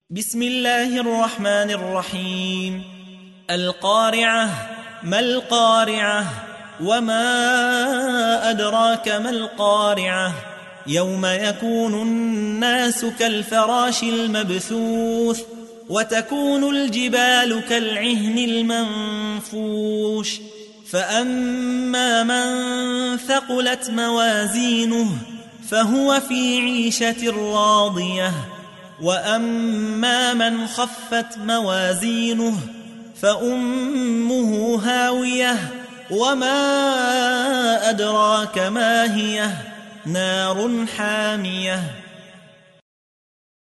بسم الله الرحمن الرحيم. القارعة. ما القارعة؟ وما أدراك ما القارعة؟ يوم يكون الناس كالفراش المبثوث وتكون الجبال كالعهن المنفوش فأما من ثقلت موازينه فهو في عيشة راضية وأما من خفت موازينه فأمه هاوية وما أدراك ما هي نار حامية